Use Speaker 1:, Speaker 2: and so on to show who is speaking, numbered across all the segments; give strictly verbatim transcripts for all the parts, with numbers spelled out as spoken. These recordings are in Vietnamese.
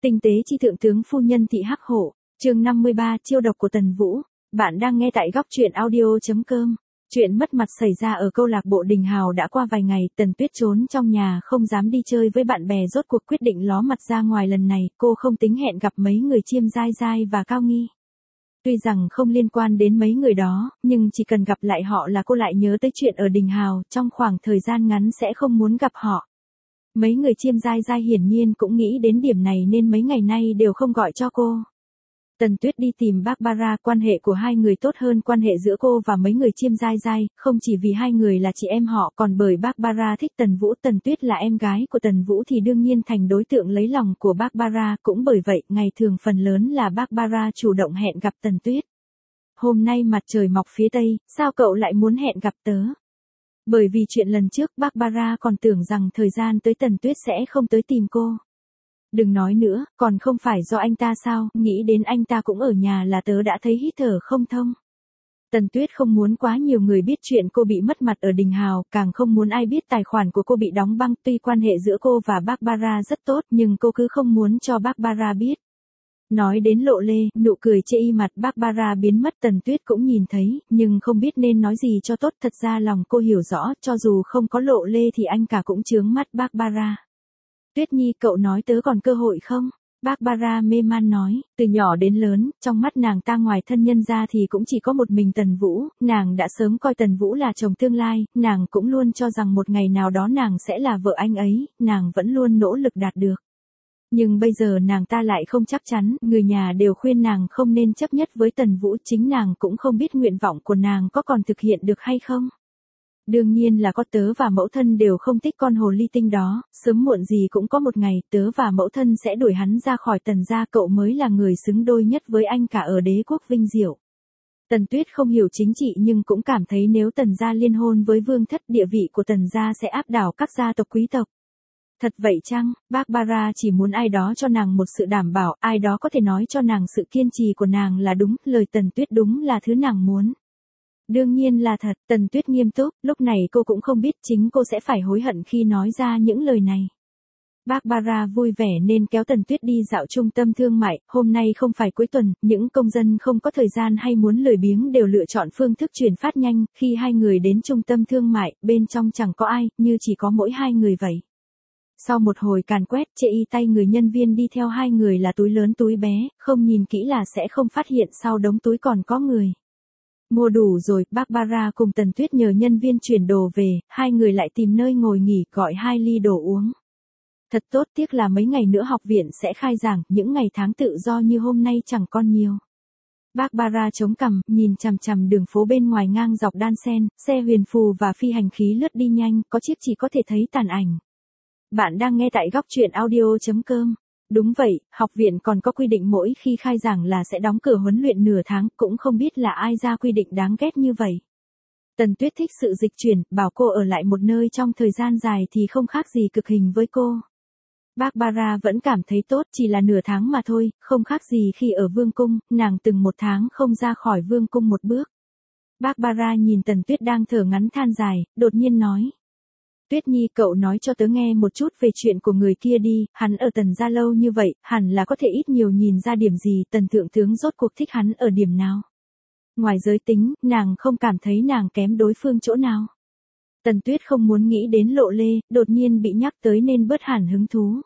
Speaker 1: Tinh tế chi thượng tướng phu nhân thị hắc hổ, chương năm mươi ba, chiêu độc của Tần Vũ. Bạn đang nghe tại góc truyện audio.com. Chuyện mất mặt xảy ra ở câu lạc bộ Đình Hào đã qua vài ngày, Tần Tuyết trốn trong nhà không dám đi chơi với bạn bè, rốt cuộc quyết định ló mặt ra ngoài. Lần này, cô không tính hẹn gặp mấy người Chiêm Giai Giai và Cao Nghi. Tuy rằng không liên quan đến mấy người đó, nhưng chỉ cần gặp lại họ là cô lại nhớ tới chuyện ở Đình Hào, trong khoảng thời gian ngắn sẽ không muốn gặp họ. Mấy người Chiêm Giai Giai hiển nhiên cũng nghĩ đến điểm này nên mấy ngày nay đều không gọi cho cô. Tần Tuyết đi tìm Barbara, quan hệ của hai người tốt hơn quan hệ giữa cô và mấy người Chiêm Giai Giai, không chỉ vì hai người là chị em họ, còn bởi Barbara thích Tần Vũ. Tần Tuyết là em gái của Tần Vũ thì đương nhiên thành đối tượng lấy lòng của Barbara, cũng bởi vậy, ngày thường phần lớn là Barbara chủ động hẹn gặp Tần Tuyết. Hôm nay mặt trời mọc phía tây, sao cậu lại muốn hẹn gặp tớ? Bởi vì chuyện lần trước Barbara còn tưởng rằng thời gian tới Tần Tuyết sẽ không tới tìm cô. Đừng nói nữa, còn không phải do anh ta sao, nghĩ đến anh ta cũng ở nhà là tớ đã thấy hít thở không thông. Tần Tuyết không muốn quá nhiều người biết chuyện cô bị mất mặt ở Đình Hào, càng không muốn ai biết tài khoản của cô bị đóng băng. Tuy quan hệ giữa cô và Barbara rất tốt nhưng cô cứ không muốn cho Barbara biết. Nói đến lộ lê, nụ cười chê y mặt Barbara biến mất. Tần Tuyết cũng nhìn thấy, nhưng không biết nên nói gì cho tốt. Thật ra lòng cô hiểu rõ, cho dù không có lộ lê thì anh cả cũng chướng mắt Barbara. Tuyết Nhi, cậu nói tớ còn cơ hội không? Barbara mê man nói, từ nhỏ đến lớn, trong mắt nàng ta ngoài thân nhân ra thì cũng chỉ có một mình Tần Vũ. Nàng đã sớm coi Tần Vũ là chồng tương lai, nàng cũng luôn cho rằng một ngày nào đó nàng sẽ là vợ anh ấy, nàng vẫn luôn nỗ lực đạt được. Nhưng bây giờ nàng ta lại không chắc chắn, người nhà đều khuyên nàng không nên chấp nhất với Tần Vũ, chính nàng cũng không biết nguyện vọng của nàng có còn thực hiện được hay không. Đương nhiên là có, tớ và mẫu thân đều không thích con hồ ly tinh đó, sớm muộn gì cũng có một ngày tớ và mẫu thân sẽ đuổi hắn ra khỏi Tần gia, cậu mới là người xứng đôi nhất với anh cả ở đế quốc vinh diệu. Tần Tuyết không hiểu chính trị nhưng cũng cảm thấy nếu Tần gia liên hôn với vương thất, địa vị của Tần gia sẽ áp đảo các gia tộc quý tộc. Thật vậy chăng? Barbara chỉ muốn ai đó cho nàng một sự đảm bảo, ai đó có thể nói cho nàng sự kiên trì của nàng là đúng, lời Tần Tuyết đúng là thứ nàng muốn. Đương nhiên là thật. Tần Tuyết nghiêm túc, lúc này cô cũng không biết chính cô sẽ phải hối hận khi nói ra những lời này. Barbara vui vẻ nên kéo Tần Tuyết đi dạo trung tâm thương mại. Hôm nay không phải cuối tuần, những công dân không có thời gian hay muốn lười biếng đều lựa chọn phương thức chuyển phát nhanh. Khi hai người đến trung tâm thương mại, bên trong chẳng có ai, như chỉ có mỗi hai người vậy. Sau một hồi càn quét, chê y tay người nhân viên đi theo hai người là túi lớn túi bé, không nhìn kỹ là sẽ không phát hiện sau đống túi còn có người. Mua đủ rồi, Barbara cùng Tần Tuyết nhờ nhân viên chuyển đồ về, hai người lại tìm nơi ngồi nghỉ, gọi hai ly đồ uống. Thật tốt, tiếc là mấy ngày nữa học viện sẽ khai giảng, những ngày tháng tự do như hôm nay chẳng còn nhiều. Barbara chống cằm, nhìn chằm chằm đường phố bên ngoài ngang dọc đan xen, xe huyền phù và phi hành khí lướt đi nhanh, có chiếc chỉ có thể thấy tàn ảnh. Bạn đang nghe tại góc truyện audio.com. Đúng vậy, học viện còn có quy định mỗi khi khai giảng là sẽ đóng cửa huấn luyện nửa tháng, cũng không biết là ai ra quy định đáng ghét như vậy. Tần Tuyết thích sự dịch chuyển, bảo cô ở lại một nơi trong thời gian dài thì không khác gì cực hình với cô. Barbara vẫn cảm thấy tốt, chỉ là nửa tháng mà thôi, không khác gì khi ở vương cung, nàng từng một tháng không ra khỏi vương cung một bước. Barbara nhìn Tần Tuyết đang thở ngắn than dài, đột nhiên nói. Tuyết Nhi, cậu nói cho tớ nghe một chút về chuyện của người kia đi, hắn ở Tần gia lâu như vậy, hẳn là có thể ít nhiều nhìn ra điểm gì, Tần thượng tướng rốt cuộc thích hắn ở điểm nào. Ngoài giới tính, nàng không cảm thấy nàng kém đối phương chỗ nào. Tần Tuyết không muốn nghĩ đến lộ lê, đột nhiên bị nhắc tới nên bớt hẳn hứng thú.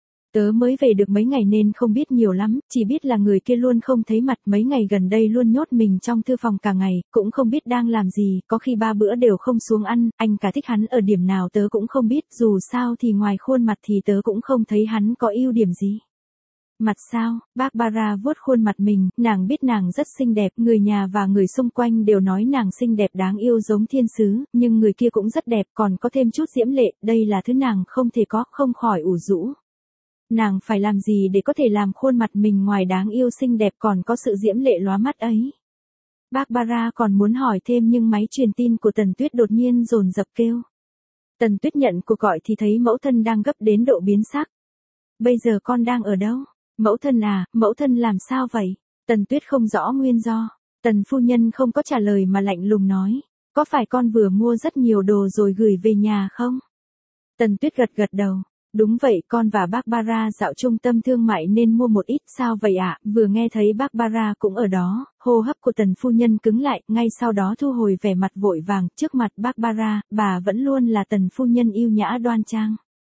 Speaker 1: Tớ mới về được mấy ngày nên không biết nhiều lắm, chỉ biết là người kia luôn không thấy mặt, mấy ngày gần đây luôn nhốt mình trong thư phòng cả ngày, cũng không biết đang làm gì, có khi ba bữa đều không xuống ăn, anh cả thích hắn ở điểm nào tớ cũng không biết, dù sao thì ngoài khuôn mặt thì tớ cũng không thấy hắn có ưu điểm gì. Mặt sao? Barbara vuốt khuôn mặt mình, nàng biết nàng rất xinh đẹp, người nhà và người xung quanh đều nói nàng xinh đẹp đáng yêu giống thiên sứ, nhưng người kia cũng rất đẹp, còn có thêm chút diễm lệ, đây là thứ nàng không thể có, không khỏi ủ rũ. Nàng phải làm gì để có thể làm khuôn mặt mình ngoài đáng yêu xinh đẹp còn có sự diễm lệ lóa mắt ấy? Barbara còn muốn hỏi thêm nhưng máy truyền tin của Tần Tuyết đột nhiên dồn dập kêu. Tần Tuyết nhận cuộc gọi thì thấy mẫu thân đang gấp đến độ biến sắc. Bây giờ con đang ở đâu? Mẫu thân à, mẫu thân làm sao vậy? Tần Tuyết không rõ nguyên do. Tần phu nhân không có trả lời mà lạnh lùng nói. Có phải con vừa mua rất nhiều đồ rồi gửi về nhà không? Tần Tuyết gật gật đầu. Đúng vậy, con và Barbara dạo trung tâm thương mại nên mua một ít. Sao vậy ạ? Vừa nghe thấy Barbara cũng ở đó, hô hấp của Tần phu nhân cứng lại, ngay sau đó thu hồi vẻ mặt vội vàng, trước mặt Barbara, bà vẫn luôn là Tần phu nhân yêu nhã đoan trang.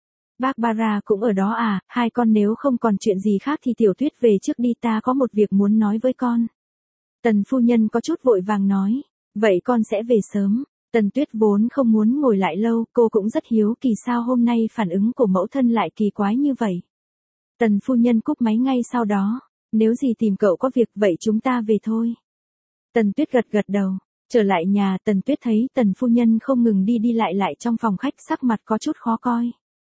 Speaker 1: Barbara cũng ở đó à? Hai con nếu không còn chuyện gì khác thì Tiểu Tuyết về trước đi, ta có một việc muốn nói với con. Tần phu nhân có chút vội vàng nói, vậy con sẽ về sớm. Tần Tuyết vốn không muốn ngồi lại lâu, cô cũng rất hiếu kỳ sao hôm nay phản ứng của mẫu thân lại kỳ quái như vậy. Tần phu nhân cúp máy ngay sau đó, nếu gì tìm cậu có việc vậy chúng ta về thôi. Tần Tuyết gật gật đầu, trở lại nhà Tần Tuyết thấy Tần phu nhân không ngừng đi đi lại lại trong phòng khách, sắc mặt có chút khó coi.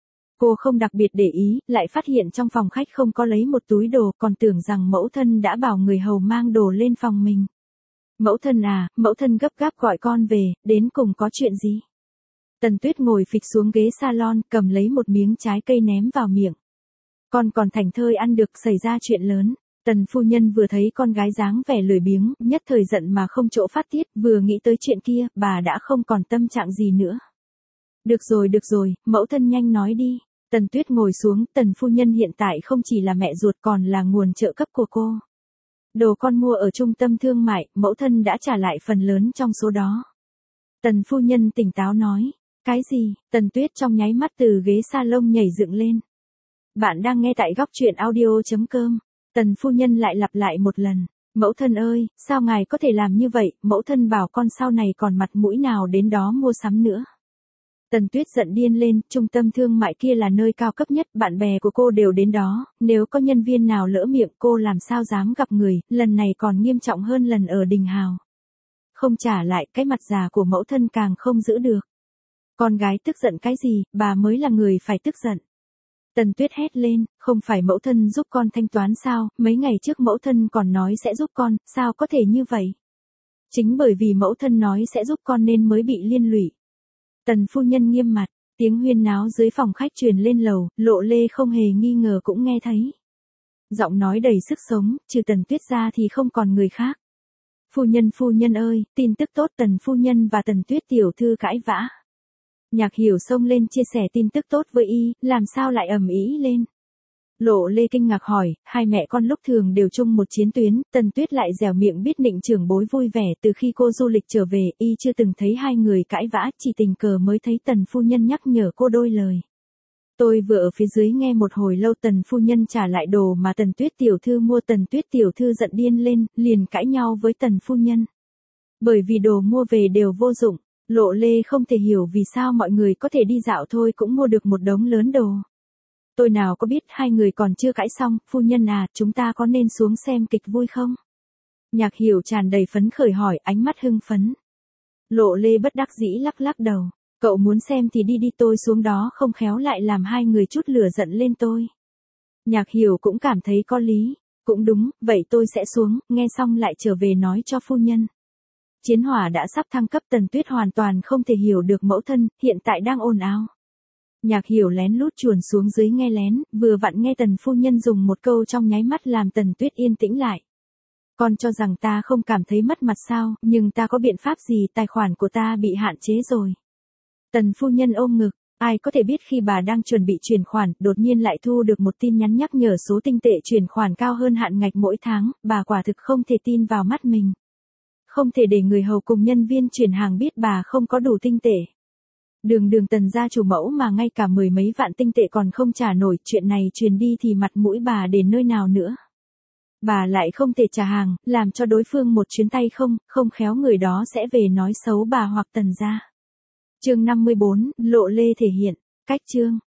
Speaker 1: Cô không đặc biệt để ý, lại phát hiện trong phòng khách không có lấy một túi đồ, còn tưởng rằng mẫu thân đã bảo người hầu mang đồ lên phòng mình. Mẫu thân à, mẫu thân gấp gáp gọi con về, đến cùng có chuyện gì? Tần Tuyết ngồi phịch xuống ghế salon, cầm lấy một miếng trái cây ném vào miệng. Con còn thảnh thơi ăn được, xảy ra chuyện lớn. Tần phu nhân vừa thấy con gái dáng vẻ lười biếng, nhất thời giận mà không chỗ phát tiết, vừa nghĩ tới chuyện kia, bà đã không còn tâm trạng gì nữa. Được rồi được rồi, mẫu thân nhanh nói đi. Tần Tuyết ngồi xuống, Tần phu nhân hiện tại không chỉ là mẹ ruột còn là nguồn trợ cấp của cô. Đồ con mua ở trung tâm thương mại, mẫu thân đã trả lại phần lớn trong số đó. Tần phu nhân tỉnh táo nói, cái gì? Tần Tuyết trong nháy mắt từ ghế salon nhảy dựng lên. Bạn đang nghe tại góc truyện audio chấm com. Tần phu nhân lại lặp lại một lần, mẫu thân ơi, sao ngài có thể làm như vậy, mẫu thân bảo con sau này còn mặt mũi nào đến đó mua sắm nữa. Tần Tuyết giận điên lên, trung tâm thương mại kia là nơi cao cấp nhất, bạn bè của cô đều đến đó, nếu có nhân viên nào lỡ miệng cô làm sao dám gặp người, lần này còn nghiêm trọng hơn lần ở Đình Hào. Không trả lại, cái mặt già của mẫu thân càng không giữ được. Con gái tức giận cái gì, bà mới là người phải tức giận. Tần Tuyết hét lên, không phải mẫu thân giúp con thanh toán sao, mấy ngày trước mẫu thân còn nói sẽ giúp con, sao có thể như vậy? Chính bởi vì mẫu thân nói sẽ giúp con nên mới bị liên lụy. Tần phu nhân nghiêm mặt, tiếng huyên náo dưới phòng khách truyền lên lầu, Lộ Lê không hề nghi ngờ cũng nghe thấy. Giọng nói đầy sức sống, trừ Tần Tuyết ra thì không còn người khác. Phu nhân phu nhân ơi, tin tức tốt, Tần phu nhân và Tần Tuyết tiểu thư cãi vã. Nhạc Hiểu xông lên chia sẻ tin tức tốt với y, làm sao lại ầm ĩ lên. Lộ Lê kinh ngạc hỏi, hai mẹ con lúc thường đều chung một chiến tuyến, Tần Tuyết lại dẻo miệng biết nịnh trưởng bối vui vẻ, từ khi cô du lịch trở về, y chưa từng thấy hai người cãi vã, chỉ tình cờ mới thấy Tần phu nhân nhắc nhở cô đôi lời. Tôi vừa ở phía dưới nghe một hồi lâu, Tần phu nhân trả lại đồ mà Tần Tuyết tiểu thư mua, Tần Tuyết tiểu thư giận điên lên, liền cãi nhau với Tần phu nhân. Bởi vì đồ mua về đều vô dụng, Lộ Lê không thể hiểu vì sao mọi người có thể đi dạo thôi cũng mua được một đống lớn đồ. Tôi nào có biết hai người còn chưa cãi xong, phu nhân à, chúng ta có nên xuống xem kịch vui không? Nhạc Hiểu tràn đầy phấn khởi hỏi, ánh mắt hưng phấn. Lộ Lê bất đắc dĩ lắc lắc đầu, cậu muốn xem thì đi đi, tôi xuống đó không khéo lại làm hai người chút lửa giận lên tôi. Nhạc Hiểu cũng cảm thấy có lý, cũng đúng, vậy tôi sẽ xuống, nghe xong lại trở về nói cho phu nhân. Chiến hỏa đã sắp thăng cấp, Tần Tuyết hoàn toàn không thể hiểu được mẫu thân, hiện tại đang ồn ào. Nhạc Hiểu lén lút chuồn xuống dưới nghe lén, vừa vặn nghe Tần phu nhân dùng một câu trong nháy mắt làm Tần Tuyết yên tĩnh lại. Con cho rằng ta không cảm thấy mất mặt sao, nhưng ta có biện pháp gì, tài khoản của ta bị hạn chế rồi. Tần phu nhân ôm ngực, ai có thể biết khi bà đang chuẩn bị chuyển khoản, đột nhiên lại thu được một tin nhắn nhắc nhở số tinh tệ chuyển khoản cao hơn hạn ngạch mỗi tháng, bà quả thực không thể tin vào mắt mình. Không thể để người hầu cùng nhân viên chuyển hàng biết bà không có đủ tinh tệ. Đường đường Tần gia chủ mẫu mà ngay cả mười mấy vạn tinh tệ còn không trả nổi, chuyện này truyền đi thì mặt mũi bà đến nơi nào nữa. Bà lại không thể trả hàng, làm cho đối phương một chuyến tay không, không khéo người đó sẽ về nói xấu bà hoặc Tần gia. Chương năm mươi bốn, Lộ Lê thể hiện, cách chương.